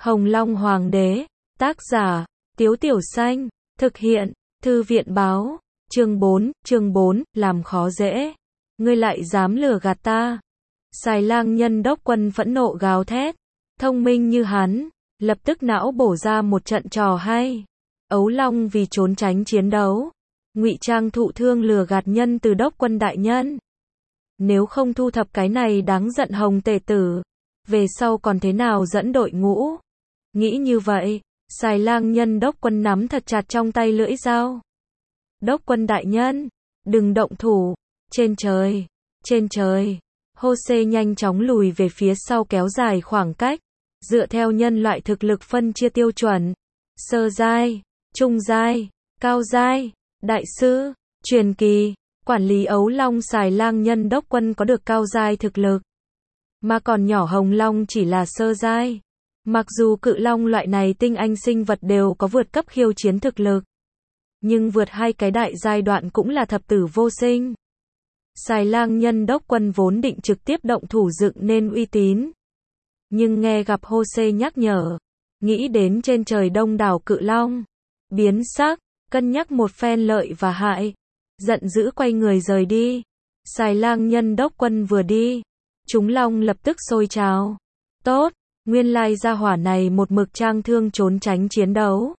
Hồng Long Hoàng đế, tác giả, Tiếu Tiểu Xanh, thực hiện, Thư viện báo, chương 4, làm khó dễ. Ngươi lại dám lừa gạt ta. Xài Lang Nhân Đốc Quân phẫn nộ gào thét, thông minh như hắn, lập tức não bổ ra một trận trò hay. Ấu Long vì trốn tránh chiến đấu, ngụy trang thụ thương lừa gạt nhân từ Đốc Quân đại nhân. Nếu không thu thập cái này đáng giận Hồng tể tử, về sau còn thế nào dẫn đội ngũ. Nghĩ như vậy, Xài Lang Nhân Đốc Quân nắm thật chặt trong tay lưỡi dao. Đốc Quân đại nhân, đừng động thủ. Trên trời, Hô-xê nhanh chóng lùi về phía sau kéo dài khoảng cách, dựa theo nhân loại thực lực phân chia tiêu chuẩn, sơ giai, trung giai, cao giai, đại sư, truyền kỳ. Quản lý Ấu Long Xài Lang Nhân Đốc Quân có được cao giai thực lực, mà còn nhỏ Hồng Long chỉ là sơ giai. Mặc dù cự long loại này tinh anh sinh vật đều có vượt cấp khiêu chiến thực lực, nhưng vượt hai cái đại giai đoạn cũng là thập tử vô sinh. Xài Lang Nhân Đốc Quân vốn định trực tiếp động thủ dựng nên uy tín, nhưng nghe gặp Hô-xê nhắc nhở, nghĩ đến trên trời đông đảo cự long, biến sắc, cân nhắc một phen lợi và hại, giận dữ quay người rời đi. Xài Lang Nhân Đốc Quân vừa đi, chúng long lập tức sôi trào. Tốt, nguyên lai gia hỏa này một mực trang thương trốn tránh chiến đấu.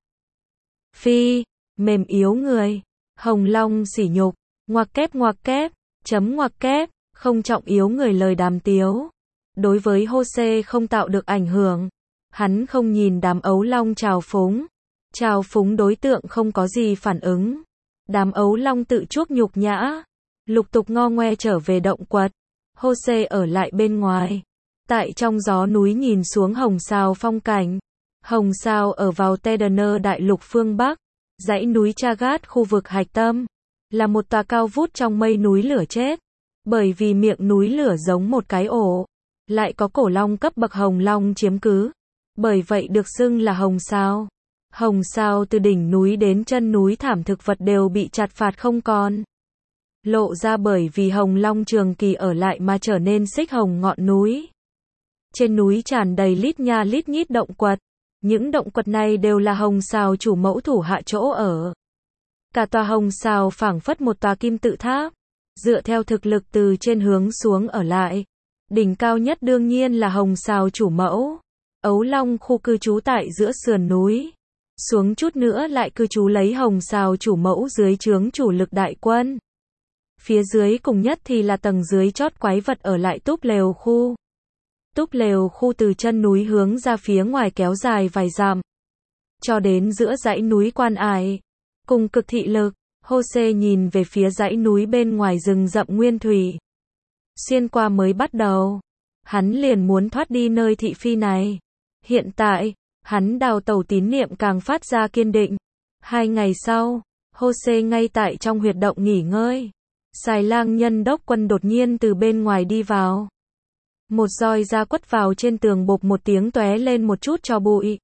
Phi, mềm yếu người. Hồng Long sỉ nhục, ngoặc kép, chấm ngoặc kép, không trọng yếu người lời đàm tiếu. Đối với Hô-xê không tạo được ảnh hưởng. Hắn không nhìn đám ấu long trào phúng đối tượng không có gì phản ứng. Đám ấu long tự chuốc nhục nhã, lục tục ngo ngoe trở về động quật. Hô-xê ở lại bên ngoài. Tại trong gió núi nhìn xuống Hồng Sao phong cảnh. Hồng Sao ở vào Tedaner đại lục phương Bắc, dãy núi Chagat khu vực hạch tâm, là một tòa cao vút trong mây núi lửa chết. Bởi vì miệng núi lửa giống một cái ổ, lại có cổ long cấp bậc Hồng Long chiếm cứ, bởi vậy được xưng là Hồng Sao. Hồng Sao từ đỉnh núi đến chân núi thảm thực vật đều bị chặt phạt không còn. Lộ ra bởi vì Hồng Long trường kỳ ở lại mà trở nên xích hồng ngọn núi. Trên núi tràn đầy lít nha lít nhít động quật. Những động quật này đều là Hồng Sao chủ mẫu thủ hạ chỗ ở. Cả tòa Hồng Sao phảng phất một tòa kim tự tháp, dựa theo thực lực từ trên hướng xuống ở lại. Đỉnh cao nhất đương nhiên là Hồng Sao chủ mẫu. Ấu Long khu cư trú tại giữa sườn núi. Xuống chút nữa lại cư trú lấy Hồng Sao chủ mẫu dưới trướng chủ lực đại quân. Phía dưới cùng nhất thì là tầng dưới chót quái vật ở lại túp lều khu. Túp lều khu từ chân núi hướng ra phía ngoài kéo dài vài dặm, cho đến giữa dãy núi Quan Ải. Cùng cực thị lực, Hô-xê nhìn về phía dãy núi bên ngoài rừng rậm nguyên thủy. Xuyên qua mới bắt đầu, hắn liền muốn thoát đi nơi thị phi này. Hiện tại, hắn đào tẩu tín niệm càng phát ra kiên định. 2 ngày sau, Hô-xê ngay tại trong huyệt động nghỉ ngơi. Xài Lang Nhân Đốc Quân đột nhiên từ bên ngoài đi vào. Một roi da quất vào trên tường bộp một tiếng tóe lên một chút tro bụi.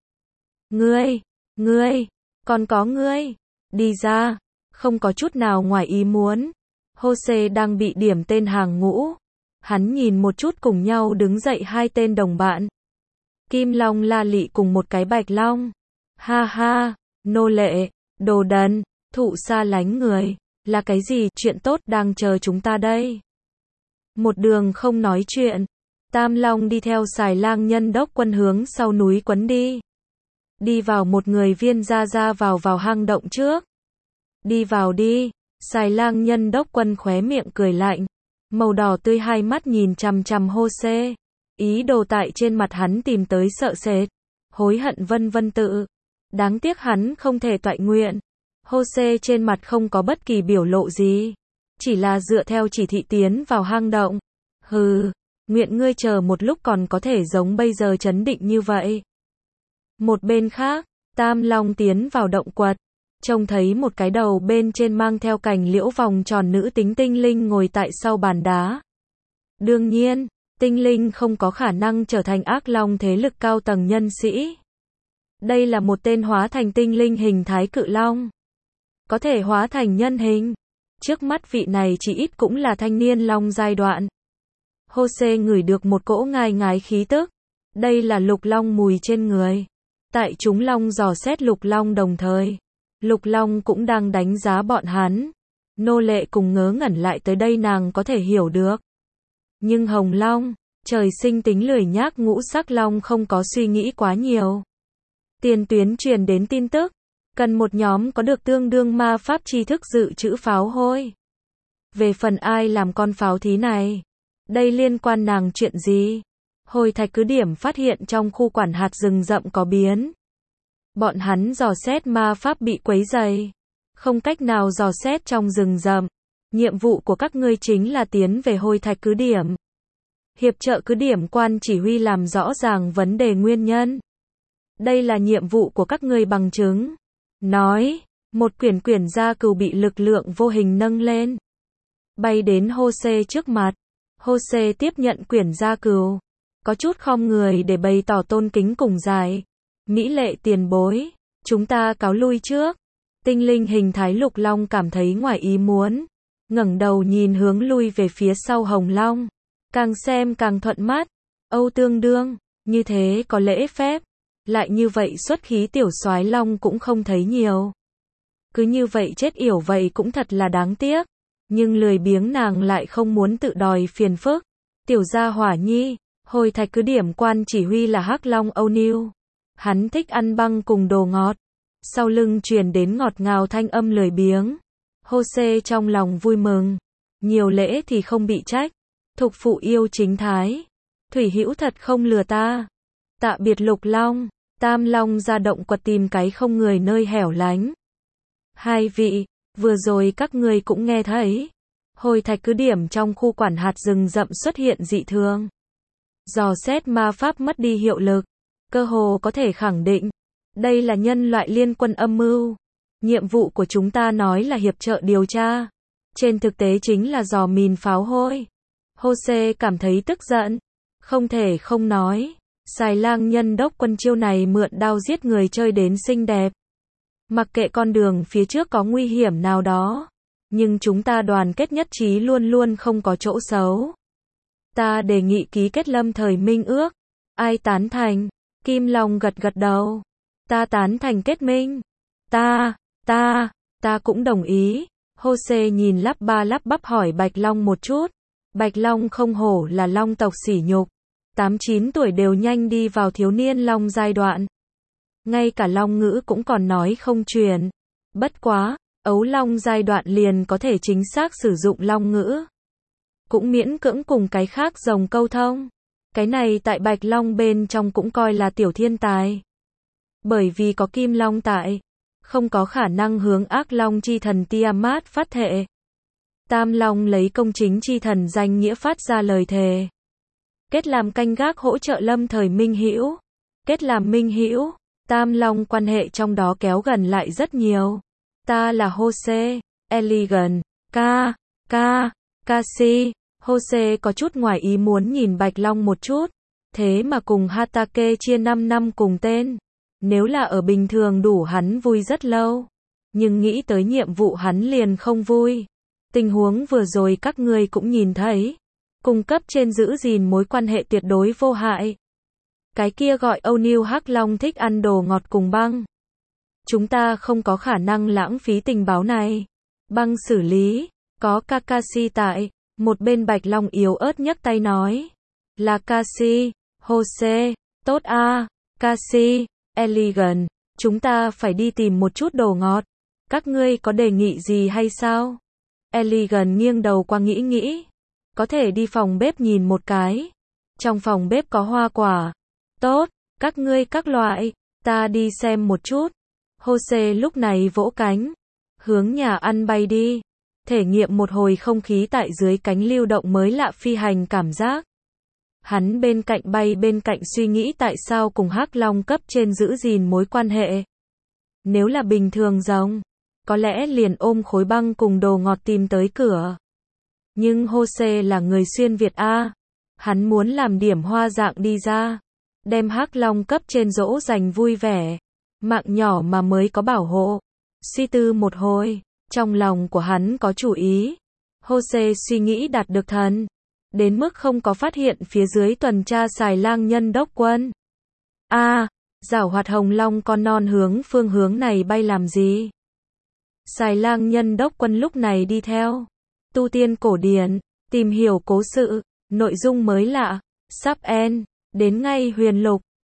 Ngươi, còn có ngươi, đi ra, không có chút nào ngoài ý muốn. Hô-xê đang bị điểm tên hàng ngũ. Hắn nhìn một chút cùng nhau đứng dậy 2 tên đồng bạn. Kim Long La Lị cùng một cái Bạch Long. Ha ha, nô lệ, đồ đần, thụ xa lánh người, là cái gì, chuyện tốt đang chờ chúng ta đây. Một đường không nói chuyện, Tam Long đi theo Xài Lang Nhân Đốc Quân hướng sau núi quấn đi. Đi vào một người viên ra vào hang động trước. Đi vào đi, Xài Lang Nhân Đốc Quân khóe miệng cười lạnh, màu đỏ tươi hai mắt nhìn chằm chằm Hô-xê. Ý đồ tại trên mặt hắn tìm tới sợ sệt, hối hận vân tự. Đáng tiếc hắn không thể toại nguyện. Hô-xê trên mặt không có bất kỳ biểu lộ gì, chỉ là dựa theo chỉ thị tiến vào hang động. Hừ, nguyện ngươi chờ một lúc còn có thể giống bây giờ trấn định như vậy. Một bên khác, Tam Long tiến vào động quật, trông thấy một cái đầu bên trên mang theo cành liễu vòng tròn nữ tính tinh linh ngồi tại sau bàn đá. Đương nhiên, tinh linh không có khả năng trở thành ác long thế lực cao tầng nhân sĩ. Đây là một tên hóa thành tinh linh hình thái cự long, có thể hóa thành nhân hình. Trước mắt vị này chỉ ít cũng là thanh niên long giai đoạn. Hô-xê ngửi được một cỗ ngai ngái khí tức, Đây là lục long mùi trên người. Tại chúng long dò xét lục long đồng thời. Lục long cũng đang đánh giá bọn hắn. Nô lệ cùng ngớ ngẩn lại tới đây nàng có thể hiểu được. Nhưng hồng long, trời sinh tính lười nhác ngũ sắc long không có suy nghĩ quá nhiều. Tiền tuyến truyền đến tin tức. Cần một nhóm có được tương đương ma pháp tri thức dự trữ pháo hôi. Về phần ai làm con pháo thí này? Đây liên quan nàng chuyện gì? Hồi thạch cứ điểm phát hiện trong khu quản hạt rừng rậm có biến. Bọn hắn dò xét ma pháp bị quấy rầy. Không cách nào dò xét trong rừng rậm. Nhiệm vụ của các ngươi chính là tiến về hồi thạch cứ điểm. Hiệp trợ cứ điểm quan chỉ huy làm rõ ràng vấn đề nguyên nhân. Đây là nhiệm vụ của các ngươi bằng chứng. Nói, một quyển gia cừu bị lực lượng vô hình nâng lên. Bay đến Jose trước mặt. Jose tiếp nhận quyển gia cừu. Có chút khom người để bày tỏ tôn kính cùng dài. Mỹ lệ tiền bối. Chúng ta cáo lui trước. Tinh linh hình thái lục long cảm thấy ngoài ý muốn. Ngẩng đầu nhìn hướng lui về phía sau hồng long. Càng xem càng thuận mắt. Âu tương đương. Như thế có lễ phép. Lại như vậy xuất khí tiểu soái long cũng không thấy nhiều. Cứ như vậy chết yểu vậy cũng thật là đáng tiếc. Nhưng lười biếng nàng lại không muốn tự đòi phiền phức. Tiểu gia hỏa nhi, hồi thạch cứ điểm quan chỉ huy là hắc long O'Neil. Hắn thích ăn băng cùng đồ ngọt. Sau lưng truyền đến ngọt ngào thanh âm lười biếng. Jose trong lòng vui mừng. Nhiều lễ thì không bị trách. Thục phụ yêu chính thái. Thủy hữu thật không lừa ta. Tạ biệt lục long. Tam long ra động quật tìm cái không người nơi hẻo lánh. Hai vị, vừa rồi các ngươi cũng nghe thấy. Hồi thạch cứ điểm trong khu quản hạt rừng rậm xuất hiện dị thường. Dò xét ma pháp mất đi hiệu lực. Cơ hồ có thể khẳng định. Đây là nhân loại liên quân âm mưu. Nhiệm vụ của chúng ta nói là hiệp trợ điều tra. Trên thực tế chính là dò mìn pháo hôi. Jose cảm thấy tức giận. Không thể không nói. Xài lang nhân đốc quân chiêu này mượn đao giết người chơi đến xinh đẹp. Mặc kệ con đường phía trước có nguy hiểm nào đó. Nhưng chúng ta đoàn kết nhất trí luôn luôn không có chỗ xấu. Ta đề nghị ký kết lâm thời minh ước. Ai tán thành? Kim Long gật gật đầu. Ta tán thành kết minh. Ta cũng đồng ý. Jose nhìn lắp ba lắp bắp hỏi Bạch Long một chút. Bạch Long không hổ là long tộc sỉ nhục. 8-9 tuổi đều nhanh đi vào thiếu niên long giai đoạn. Ngay cả long ngữ cũng còn nói không truyền. Bất quá, ấu long giai đoạn liền có thể chính xác sử dụng long ngữ. Cũng miễn cưỡng cùng cái khác rồng câu thông. Cái này tại Bạch Long bên trong cũng coi là tiểu thiên tài. Bởi vì có Kim Long tại, không có khả năng hướng ác long chi thần Tiamat phát thệ. Tam Long lấy công chính chi thần danh nghĩa phát ra lời thề. Kết làm canh gác hỗ trợ lâm thời minh hữu. Kết làm minh hữu, Tam Long quan hệ trong đó kéo gần lại rất nhiều. Ta là Jose, Elegant, Cassie. Jose có chút ngoài ý muốn nhìn Bạch Long một chút. Thế mà cùng Hatake chia 5 năm cùng tên. Nếu là ở bình thường đủ hắn vui rất lâu. Nhưng nghĩ tới nhiệm vụ hắn liền không vui. Tình huống vừa rồi các ngươi cũng nhìn thấy. Cung cấp trên giữ gìn mối quan hệ tuyệt đối vô hại. Cái kia gọi O'Neil hắc long thích ăn đồ ngọt cùng băng. Chúng ta không có khả năng lãng phí tình báo này. Băng xử lý, có Kakashi tại. Một bên Bạch Long yếu ớt nhấc tay nói. Là Cassie, Jose, tốt a, Cassie, Elegant, chúng ta phải đi tìm một chút đồ ngọt. Các ngươi có đề nghị gì hay sao? Elegant nghiêng đầu qua nghĩ. Có thể đi phòng bếp nhìn một cái. Trong phòng bếp có hoa quả. Tốt, các ngươi các loại, ta đi xem một chút. Jose lúc này vỗ cánh. Hướng nhà ăn bay đi. Thể nghiệm một hồi không khí tại dưới cánh lưu động mới lạ phi hành cảm giác. Hắn bên cạnh bay bên cạnh suy nghĩ tại sao cùng hắc long cấp trên giữ gìn mối quan hệ. Nếu là bình thường rồng, có lẽ liền ôm khối băng cùng đồ ngọt tìm tới cửa. Nhưng Jose là người xuyên Việt A. Hắn muốn làm điểm hoa dạng đi ra. Đem hắc long cấp trên dỗ dành vui vẻ. Mạng nhỏ mà mới có bảo hộ. Suy tư một hồi. Trong lòng của hắn có chủ ý. Jose suy nghĩ đạt được thần. đến mức không có phát hiện phía dưới tuần tra xài lang nhân đốc quân. Giảo hoạt hồng long con non hướng phương hướng này bay làm gì? Xài lang nhân đốc quân lúc này đi theo tu tiên cổ điển, tìm hiểu cố sự, nội dung mới lạ, sắp end, đến ngay huyền lục.